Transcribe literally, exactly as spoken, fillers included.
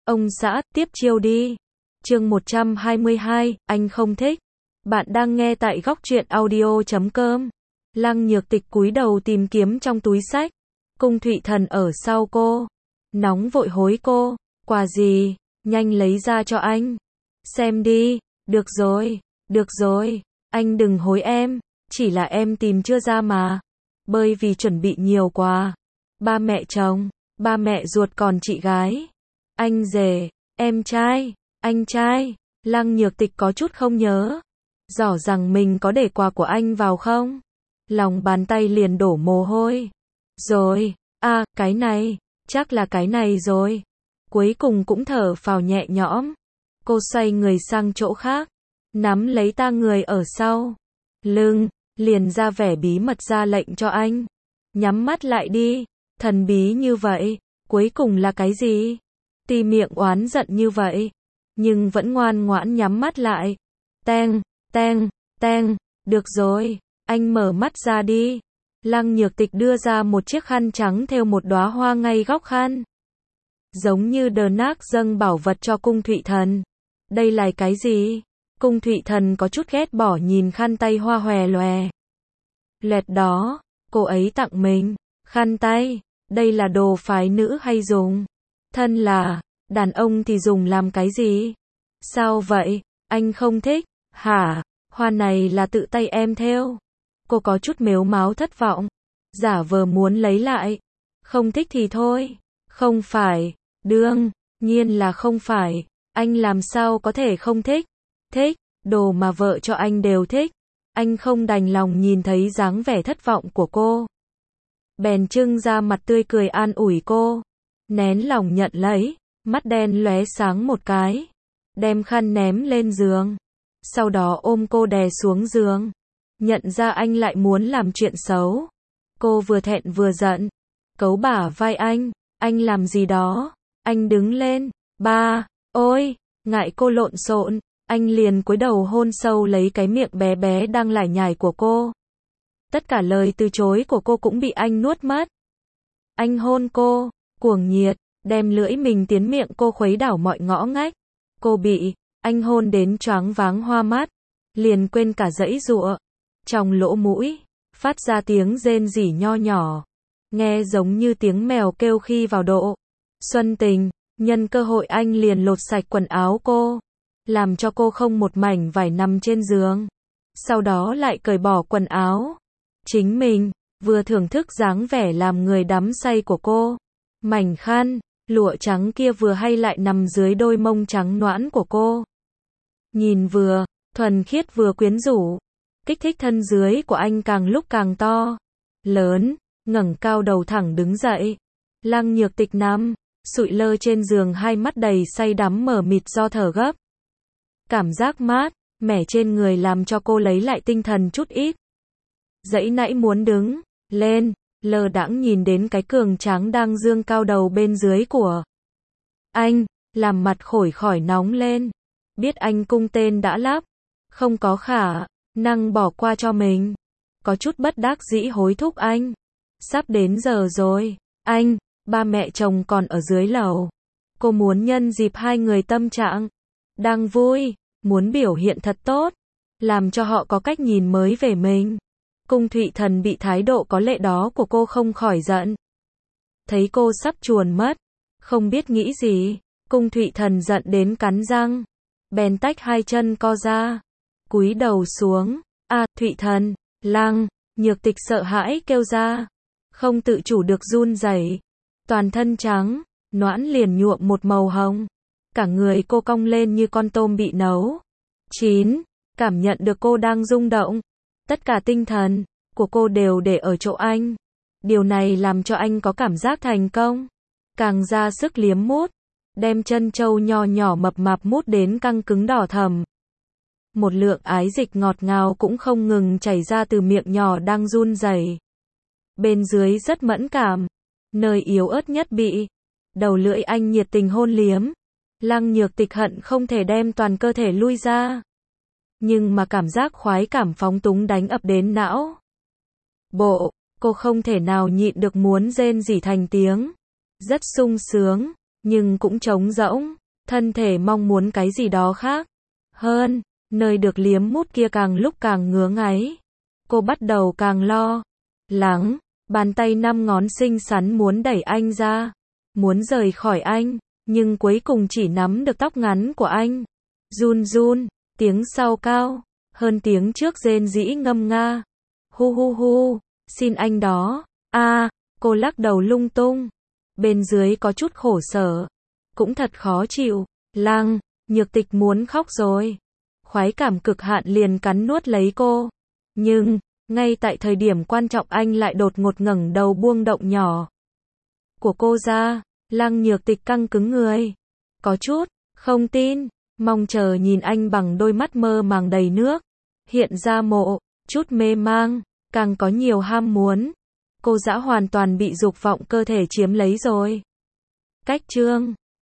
Ông xã, tiếp chiêu đi. Chương một trăm hai mươi hai, anh không thích. Bạn đang nghe tại góc truyện audio chấm com. Lăng Nhược Tịch cúi đầu tìm kiếm trong túi xách. Cung Thụy Thần ở sau cô. Nóng vội hối cô. Quà gì? Nhanh lấy ra cho anh. Xem đi. Được rồi. Được rồi. Anh đừng hối em. Chỉ là em tìm chưa ra mà. Bởi vì chuẩn bị nhiều quà. Ba mẹ chồng. Ba mẹ ruột còn chị gái. Anh rể. Em trai. Anh trai. Lăng Nhược Tịch có chút không nhớ rõ rằng mình có để quà của anh vào không. Lòng bàn tay liền đổ mồ hôi. Rồi. À, cái này. Chắc là cái này rồi. Cuối cùng cũng thở phào nhẹ nhõm. Cô xoay người sang chỗ khác. Nắm lấy ta người ở sau lưng. Liền ra vẻ bí mật ra lệnh cho anh. Nhắm mắt lại đi. Thần bí như vậy. Cuối cùng là cái gì? Ti miệng oán giận như vậy. Nhưng vẫn ngoan ngoãn nhắm mắt lại. Teng, teng, teng. Được rồi. Anh mở mắt ra đi. Lăng Nhược Tịch đưa ra một chiếc khăn trắng thêu một đóa hoa ngay góc khăn. Giống như đờ nác dâng bảo vật cho Cung Thụy Thần. Đây là cái gì? Cung Thụy Thần có chút ghét bỏ nhìn khăn tay hoa hòe loè loẹt đó. Cô ấy tặng mình khăn tay. Đây là đồ phái nữ hay dùng? Thân là đàn ông thì dùng làm cái gì? Sao vậy? Anh không thích? Hả? Hoa này là tự tay em thêu. Cô có chút mếu máo thất vọng. Giả vờ muốn lấy lại. Không thích thì thôi. Không phải. Đương nhiên là không phải. Anh làm sao có thể không thích? Thích. Đồ mà vợ cho anh đều thích. Anh không đành lòng nhìn thấy dáng vẻ thất vọng của cô. Bèn trưng ra mặt tươi cười an ủi cô. Nén lòng nhận lấy. Mắt đen lóe sáng một cái. Đem khăn ném lên giường. Sau đó ôm cô đè xuống giường. Nhận ra anh lại muốn làm chuyện xấu. Cô vừa thẹn vừa giận. Cấu bả vai anh. Anh làm gì đó? Anh đứng lên. Ba. Ôi. Ngại cô lộn xộn. Anh liền cúi đầu hôn sâu lấy cái miệng bé bé đang lải nhải của cô. Tất cả lời từ chối của cô cũng bị anh nuốt mất. Anh hôn cô. Cuồng nhiệt. Đem lưỡi mình tiến miệng cô khuấy đảo mọi ngõ ngách. Cô bị anh hôn đến choáng váng hoa mắt. Liền quên cả giãy giụa. Trong lỗ mũi phát ra tiếng rên rỉ nho nhỏ. Nghe giống như tiếng mèo kêu khi vào độ xuân tình. Nhân cơ hội anh liền lột sạch quần áo cô. Làm cho cô không một mảnh vải nằm trên giường. Sau đó lại cởi bỏ quần áo. Chính mình vừa thưởng thức dáng vẻ làm người đắm say của cô. Mảnh khăn lụa trắng kia vừa hay lại nằm dưới đôi mông trắng nõn của cô. Nhìn vừa thuần khiết vừa quyến rũ. Kích thích thân dưới của anh càng lúc càng to lớn. Ngẩng cao đầu thẳng đứng dậy. Lăng Nhược Tịch nằm sụi lơ trên giường, hai mắt đầy say đắm mờ mịt do thở gấp. Cảm giác mát mẻ trên người làm cho cô lấy lại tinh thần chút ít. Dãy nãy muốn đứng lên, lơ đãng nhìn đến cái cường tráng đang dương cao đầu bên dưới của anh, làm mặt khổi khỏi nóng lên. Biết anh cung tên đã lắp, không có khả năng bỏ qua cho mình. Có chút bất đắc dĩ hối thúc anh. Sắp đến giờ rồi. Anh, ba mẹ chồng còn ở dưới lầu. Cô muốn nhân dịp hai người tâm trạng đang vui, muốn biểu hiện thật tốt, làm cho họ có cách nhìn mới về mình. Cung Thụy Thần bị thái độ có lệ đó của cô không khỏi giận. Thấy cô sắp chuồn mất, không biết nghĩ gì, Cung Thụy Thần giận đến cắn răng, bèn tách hai chân co ra, cúi đầu xuống. À, Thụy Thần. Lăng Nhược Tịch sợ hãi kêu ra, không tự chủ được run rẩy. Toàn thân trắng nõn liền nhuộm một màu hồng. Cả người cô cong lên như con tôm bị nấu chín. Cảm nhận được cô đang rung động. Tất cả tinh thần của cô đều để ở chỗ anh. Điều này làm cho anh có cảm giác thành công. Càng ra sức liếm mút. Đem chân trâu nho nhỏ mập mạp mút đến căng cứng đỏ thẫm. Một lượng ái dịch ngọt ngào cũng không ngừng chảy ra từ miệng nhỏ đang run rẩy. Bên dưới rất mẫn cảm. Nơi yếu ớt nhất bị đầu lưỡi anh nhiệt tình hôn liếm. Lăng Nhược Tịch hận không thể đem toàn cơ thể lui ra. Nhưng mà cảm giác khoái cảm phóng túng đánh ập đến não bộ. Cô không thể nào nhịn được muốn rên rỉ thành tiếng. Rất sung sướng. nhưng cũng trống rỗng, thân thể mong muốn cái gì đó khác hơn, nơi được liếm mút kia càng lúc càng ngứa ngáy. Cô bắt đầu càng lo lắng, bàn tay năm ngón xinh xắn muốn đẩy anh ra, muốn rời khỏi anh, nhưng cuối cùng chỉ nắm được tóc ngắn của anh. Run run, tiếng sau cao hơn tiếng trước rên rỉ ngâm nga. Hu hu hu, xin anh đó. A, à, cô lắc đầu lung tung. Bên dưới có chút khổ sở, cũng thật khó chịu. Lăng, Nhược Tịch muốn khóc rồi. Khoái cảm cực hạn liền cắn nuốt lấy cô. Nhưng, ngay tại thời điểm quan trọng anh lại đột ngột ngẩng đầu buông động nhỏ của cô ra. Lăng Nhược Tịch căng cứng người. Có chút không tin, mong chờ nhìn anh bằng đôi mắt mơ màng đầy nước. Hiện ra mộ, chút mê mang, càng có nhiều ham muốn. Cô dã hoàn toàn bị dục vọng cơ thể chiếm lấy rồi. Cách chương